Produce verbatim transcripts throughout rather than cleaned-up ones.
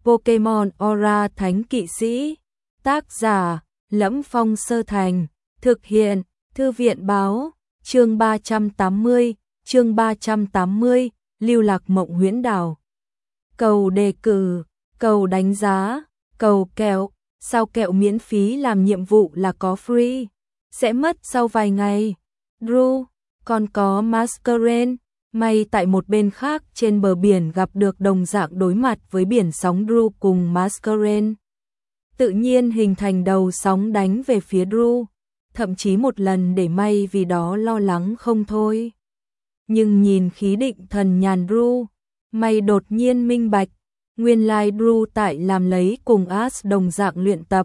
Pokemon Aura Thánh Kỵ Sĩ. Tác giả: Lẫm Phong Sơ Thành. Thực hiện: Thư viện báo. Chương ba trăm tám mươi, chương ba trăm tám mươi, Lưu Lạc Mộng Huyễn Đảo. Cầu đề cử, cầu đánh giá, cầu kẹo, sao kẹo miễn phí làm nhiệm vụ là có free, sẽ mất sau vài ngày. Drew, còn có Masquerain, may tại một bên khác trên bờ biển gặp được đồng dạng đối mặt với biển sóng Drew cùng Masquerain. Tự nhiên hình thành đầu sóng đánh về phía Drew, thậm chí một lần để may vì đó lo lắng không thôi. Nhưng nhìn khí định thần nhàn Drew, may đột nhiên minh bạch, nguyên lai Drew tại làm lấy cùng Ash đồng dạng luyện tập.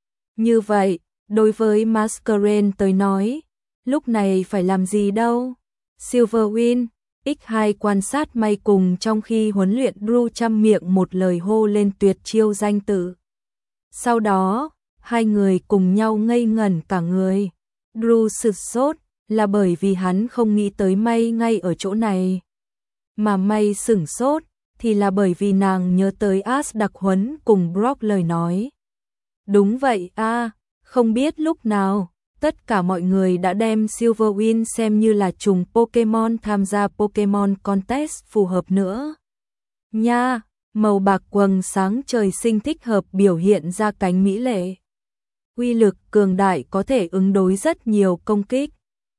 Như vậy, đối với Masquerain tới nói, lúc này phải làm gì đâu? Silverwing, nhân hai quan sát may cùng trong khi huấn luyện Drew trăm miệng một lời hô lên tuyệt chiêu danh tự. Sau đó, hai người cùng nhau ngây ngẩn cả người. Drew sửng sốt là bởi vì hắn không nghĩ tới may ngay ở chỗ này. Mà may sửng sốt thì là bởi vì nàng nhớ tới Ash đặc huấn cùng Brock lời nói. Đúng vậy a, à, không biết lúc nào, tất cả mọi người đã đem Silverwing xem như là trùng Pokemon tham gia Pokemon Contest phù hợp nữa. Nha, màu bạc quầng sáng trời sinh thích hợp biểu hiện ra cánh mỹ lệ. Uy lực cường đại có thể ứng đối rất nhiều công kích.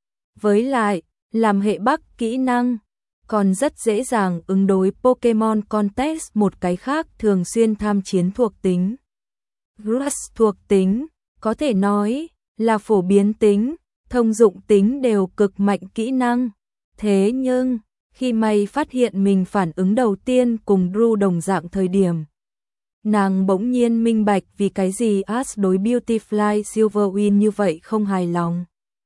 Với lại, làm hệ bắc kỹ năng, còn rất dễ dàng ứng đối Pokemon Contest một cái khác thường xuyên tham chiến thuộc tính. Grass thuộc tính, có thể nói là phổ biến tính, thông dụng tính đều cực mạnh kỹ năng. Thế nhưng, khi May phát hiện mình phản ứng đầu tiên cùng Drew đồng dạng thời điểm, nàng bỗng nhiên minh bạch vì cái gì Ash đối Beautifly Silverwing như vậy không hài lòng.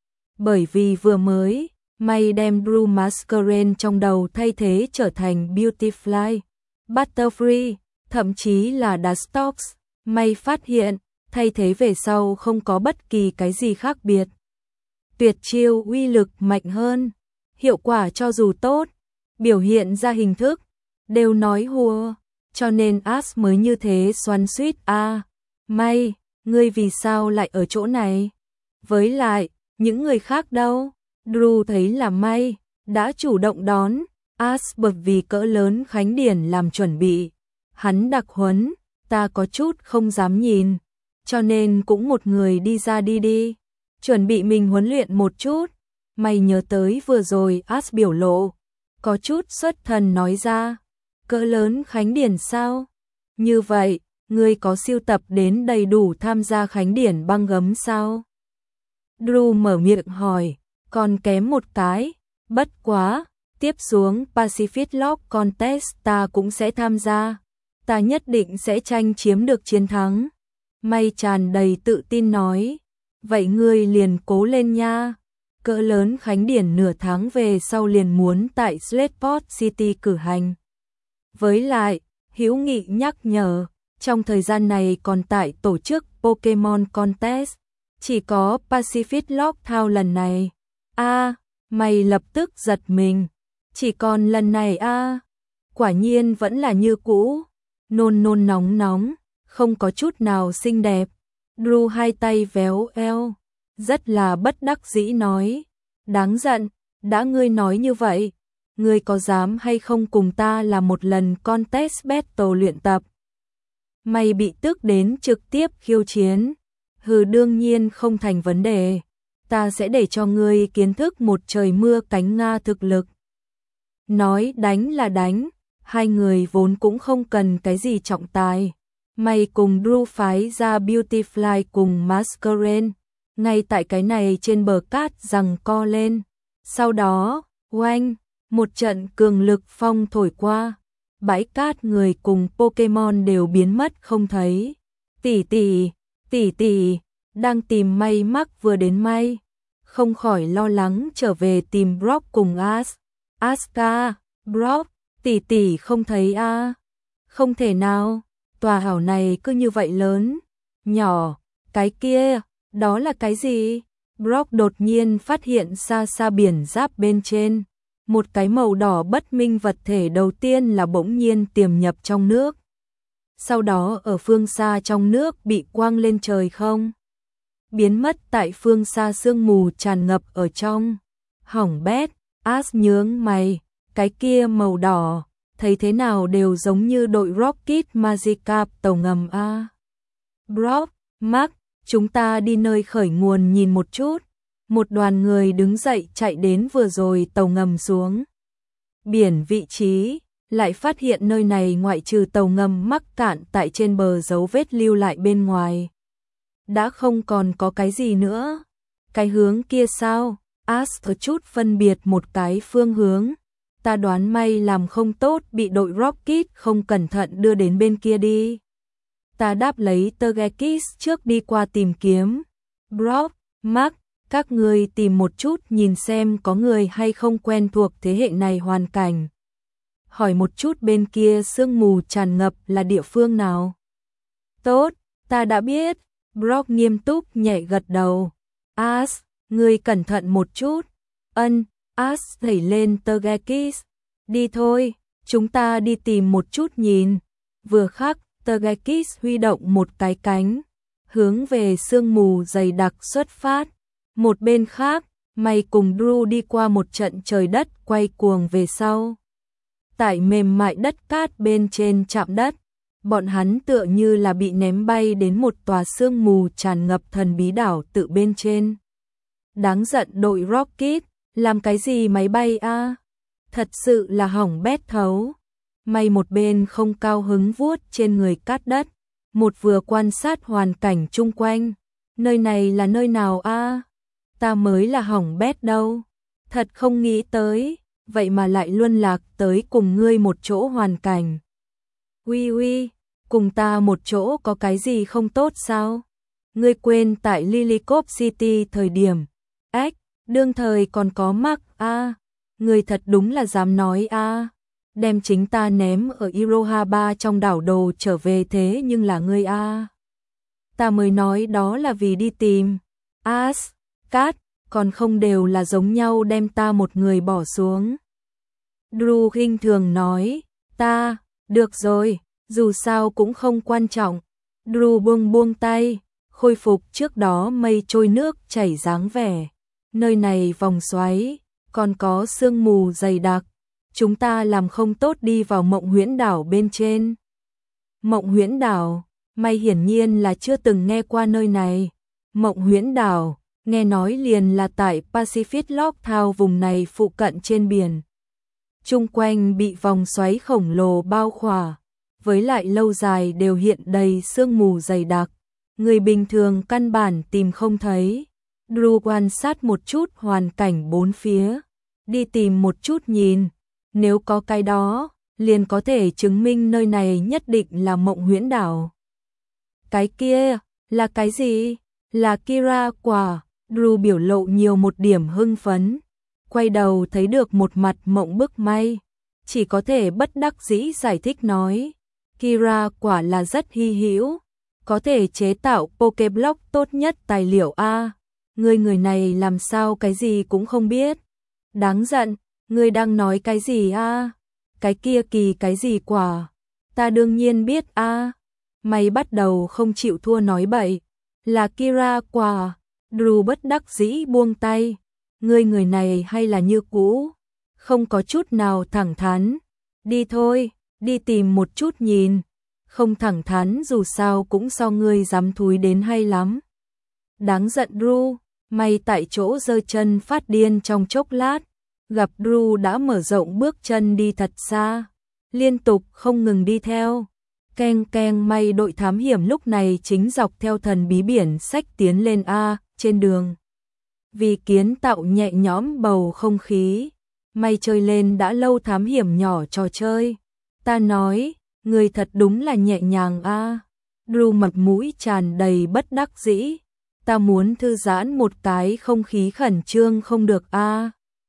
Bởi vì vừa mới, May đem Drew Masquerain trong đầu thay thế trở thành Beautifly, Butterfree, thậm chí là Dustox. May phát hiện, thay thế về sau không có bất kỳ cái gì khác biệt. Tuyệt chiêu uy lực mạnh hơn, hiệu quả cho dù tốt, biểu hiện ra hình thức, đều nói hùa, cho nên Ash mới như thế xoắn xuýt a. À, May, ngươi vì sao lại ở chỗ này? Với lại, những người khác đâu? Drew thấy là May đã chủ động đón Ash bởi vì cỡ lớn khánh điển làm chuẩn bị. Hắn đặc huấn, ta có chút không dám nhìn, cho nên cũng một người đi ra đi đi, chuẩn bị mình huấn luyện một chút. May nhớ tới vừa rồi Ash biểu lộ, có chút xuất thần nói ra, cỡ lớn khánh điển sao? Như vậy, ngươi có sưu tập đến đầy đủ tham gia khánh điển băng gấm sao? Drew mở miệng hỏi, còn kém một cái, bất quá, tiếp xuống Pacific Log Contest ta cũng sẽ tham gia, ta nhất định sẽ tranh chiếm được chiến thắng. May tràn đầy tự tin nói, vậy ngươi liền cố lên nha, cỡ lớn khánh điển nửa tháng về sau liền muốn tại Slateport City cử hành. Với lại, hữu nghị nhắc nhở, trong thời gian này còn tại tổ chức Pokemon Contest, chỉ có Pacific Log thao lần này. A, à, May lập tức giật mình, chỉ còn lần này a, à, quả nhiên vẫn là như cũ, nôn nôn nóng nóng, không có chút nào xinh đẹp. Drew hai tay véo eo, rất là bất đắc dĩ nói, đáng giận, đã ngươi nói như vậy, ngươi có dám hay không cùng ta làm một lần contest battle luyện tập? May bị tức đến trực tiếp khiêu chiến, hừ đương nhiên không thành vấn đề, ta sẽ để cho ngươi kiến thức một trời mưa cánh Nga thực lực. Nói đánh là đánh, hai người vốn cũng không cần cái gì trọng tài. May cùng Drew phái ra Beautifly cùng Masquerain, ngay tại cái này trên bờ cát giằng co lên. Sau đó, oanh, một trận cường lực phong thổi qua, bãi cát người cùng Pokemon đều biến mất không thấy. Tỷ tỷ, tỷ tỷ, đang tìm May mắc vừa đến May, không khỏi lo lắng trở về tìm Brock cùng Ash. Aska, Brock, tỷ tỷ không thấy a? À? Không thể nào. Tòa hảo này cứ như vậy lớn, nhỏ, cái kia, đó là cái gì? Brock đột nhiên phát hiện xa xa biển giáp bên trên, một cái màu đỏ bất minh vật thể đầu tiên là bỗng nhiên tiềm nhập trong nước. sau đó ở phương xa trong nước bị quang lên trời không? Biến mất tại phương xa sương mù tràn ngập ở trong. Hỏng bét, Ash nhướng mày, cái kia màu đỏ, thấy thế nào đều giống như đội Rocket Magikarp tàu ngầm a. Brock, Mark, chúng ta đi nơi khởi nguồn nhìn một chút. Một đoàn người đứng dậy chạy đến vừa rồi tàu ngầm xuống biển vị trí, lại phát hiện nơi này ngoại trừ tàu ngầm mắc cạn tại trên bờ dấu vết lưu lại bên ngoài, đã không còn có cái gì nữa. Cái hướng kia sao? Ash có chút phân biệt một cái phương hướng. Ta đoán may làm không tốt bị đội Rocket không cẩn thận đưa đến bên kia đi. Ta đáp lấy Togekiss trước đi qua tìm kiếm. Brock, Mark, các người tìm một chút nhìn xem có người hay không quen thuộc thế hệ này hoàn cảnh. Hỏi một chút bên kia sương mù tràn ngập là địa phương nào. Tốt, ta đã biết. Brock nghiêm túc nhẹ gật đầu. Ash, ngươi cẩn thận một chút. Ân, Ash đẩy lên Togekiss. Đi thôi, chúng ta đi tìm một chút nhìn. Vừa khắc, Togekiss huy động một cái cánh, hướng về sương mù dày đặc xuất phát. Một bên khác, May cùng Drew đi qua một trận trời đất quay cuồng về sau. Tại mềm mại đất cát bên trên chạm đất, bọn hắn tựa như là bị ném bay đến một tòa sương mù tràn ngập thần bí đảo tự bên trên. Đáng giận đội Rocket, làm cái gì máy bay a? Thật sự là hỏng bét thấu. May một bên không cao hứng vuốt trên người cát đất, một vừa quan sát hoàn cảnh chung quanh. Nơi này là nơi nào a? Ta mới là hỏng bét đâu. Thật không nghĩ tới, vậy mà lại luân lạc tới cùng ngươi một chỗ hoàn cảnh. Uy uy, cùng ta một chỗ có cái gì không tốt sao? Ngươi quên tại Lillicop City thời điểm. Ếch, đương thời còn có Mark a. Ngươi thật đúng là dám nói a. Đem chính ta ném ở Iroha ba trong đảo đồ trở về thế nhưng là ngươi a. Ta mới nói đó là vì đi tìm. Ash, Cát, còn không đều là giống nhau đem ta một người bỏ xuống. Drew khinh thường nói, ta, được rồi, dù sao cũng không quan trọng. Drew buông buông tay, khôi phục trước đó mây trôi nước chảy dáng vẻ. Nơi này vòng xoáy, còn có sương mù dày đặc. Chúng ta làm không tốt đi vào Mộng Huyễn Đảo bên trên. Mộng Huyễn Đảo, May hiển nhiên là chưa từng nghe qua nơi này. Mộng Huyễn Đảo, nghe nói liền là tại Pacific Log Thao vùng này phụ cận trên biển. Trung quanh bị vòng xoáy khổng lồ bao khỏa, với lại lâu dài đều hiện đầy sương mù dày đặc. Người bình thường căn bản tìm không thấy. Drew quan sát một chút hoàn cảnh bốn phía, đi tìm một chút nhìn. Nếu có cái đó, liền có thể chứng minh nơi này nhất định là Mộng Huyễn Đảo. Cái kia, là cái gì? Là Kira quả. Drew biểu lộ nhiều một điểm hưng phấn. Quay đầu thấy được một mặt mộng bức May. Chỉ có thể bất đắc dĩ giải thích nói. Kira quả là rất hy hữu. Có thể chế tạo Pokéblock tốt nhất tài liệu A. Người người này làm sao cái gì cũng không biết. Đáng giận. Ngươi đang nói cái gì a? Cái kia kỳ cái gì quả? Ta đương nhiên biết a. Mày bắt đầu không chịu thua nói bậy. Là Kira quả. Drew bất đắc dĩ buông tay. Ngươi người này hay là như cũ? Không có chút nào thẳng thắn. Đi thôi, đi tìm một chút nhìn. Không thẳng thắn dù sao cũng so ngươi dám thúi đến hay lắm. Đáng giận Drew. Mày tại chỗ giơ chân phát điên trong chốc lát. Gặp Drew đã mở rộng bước chân đi thật xa, liên tục không ngừng đi theo. Keng keng May đội thám hiểm lúc này chính dọc theo thần bí biển sách tiến lên A, trên đường. Vì kiến tạo nhẹ nhõm bầu không khí, May chơi lên đã lâu thám hiểm nhỏ trò chơi. Ta nói, người thật đúng là nhẹ nhàng A. Drew mặt mũi tràn đầy bất đắc dĩ. Ta muốn thư giãn một cái không khí khẩn trương không được A.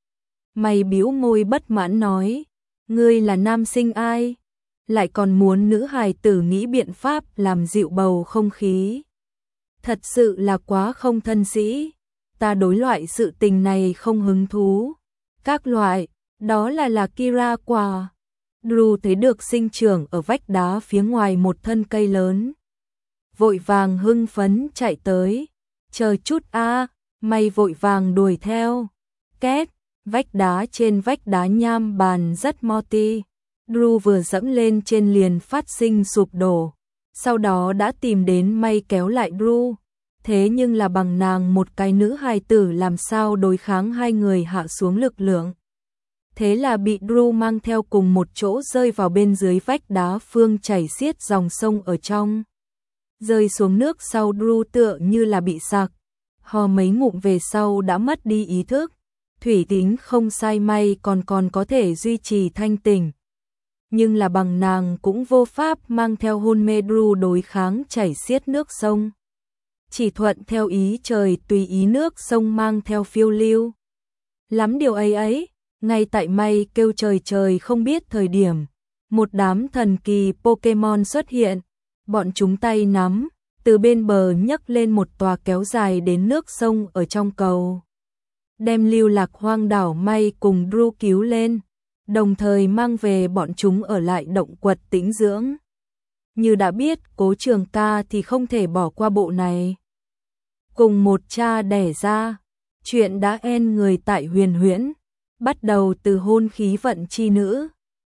Mày bĩu môi bất mãn nói, ngươi là nam sinh ai? Lại còn muốn nữ hài tử nghĩ biện pháp làm dịu bầu không khí. Thật sự là quá không thân sĩ. Ta đối loại sự tình này không hứng thú. Các loại, đó là là Kira quả. Drew thấy được sinh trưởng ở vách đá phía ngoài một thân cây lớn. Vội vàng hưng phấn chạy tới. Chờ chút a, mày vội vàng đuổi theo. Két, vách đá trên vách đá nham bàn rất moti. Drew vừa dẫm lên trên liền phát sinh sụp đổ. Sau đó đã tìm đến may kéo lại Drew. Thế nhưng là bằng nàng một cái nữ hài tử làm sao đối kháng hai người hạ xuống lực lượng. Thế là bị Drew mang theo cùng một chỗ rơi vào bên dưới vách đá phương chảy xiết dòng sông ở trong. Rơi xuống nước sau Drew tựa như là bị sặc. Ho mấy ngụm về sau đã mất đi ý thức. Thủy tính không sai may còn còn có thể duy trì thanh tỉnh. Nhưng là bằng nàng cũng vô pháp mang theo hôn mê Drew đối kháng chảy xiết nước sông. Chỉ thuận theo ý trời tùy ý nước sông mang theo phiêu lưu. Lắm điều ấy ấy, ngay tại may kêu trời trời không biết thời điểm. Một đám thần kỳ Pokemon xuất hiện, bọn chúng tay nắm, từ bên bờ nhấc lên một tòa kéo dài đến nước sông ở trong cầu. Đem lưu lạc hoang đảo may cùng Drew cứu lên, đồng thời mang về bọn chúng ở lại động quật tĩnh dưỡng. Như đã biết Cố Trường Ca thì không thể bỏ qua bộ này. Cùng một cha đẻ ra, chuyện đã en người tại Huyền Huyễn, bắt đầu từ hôn khí vận chi nữ,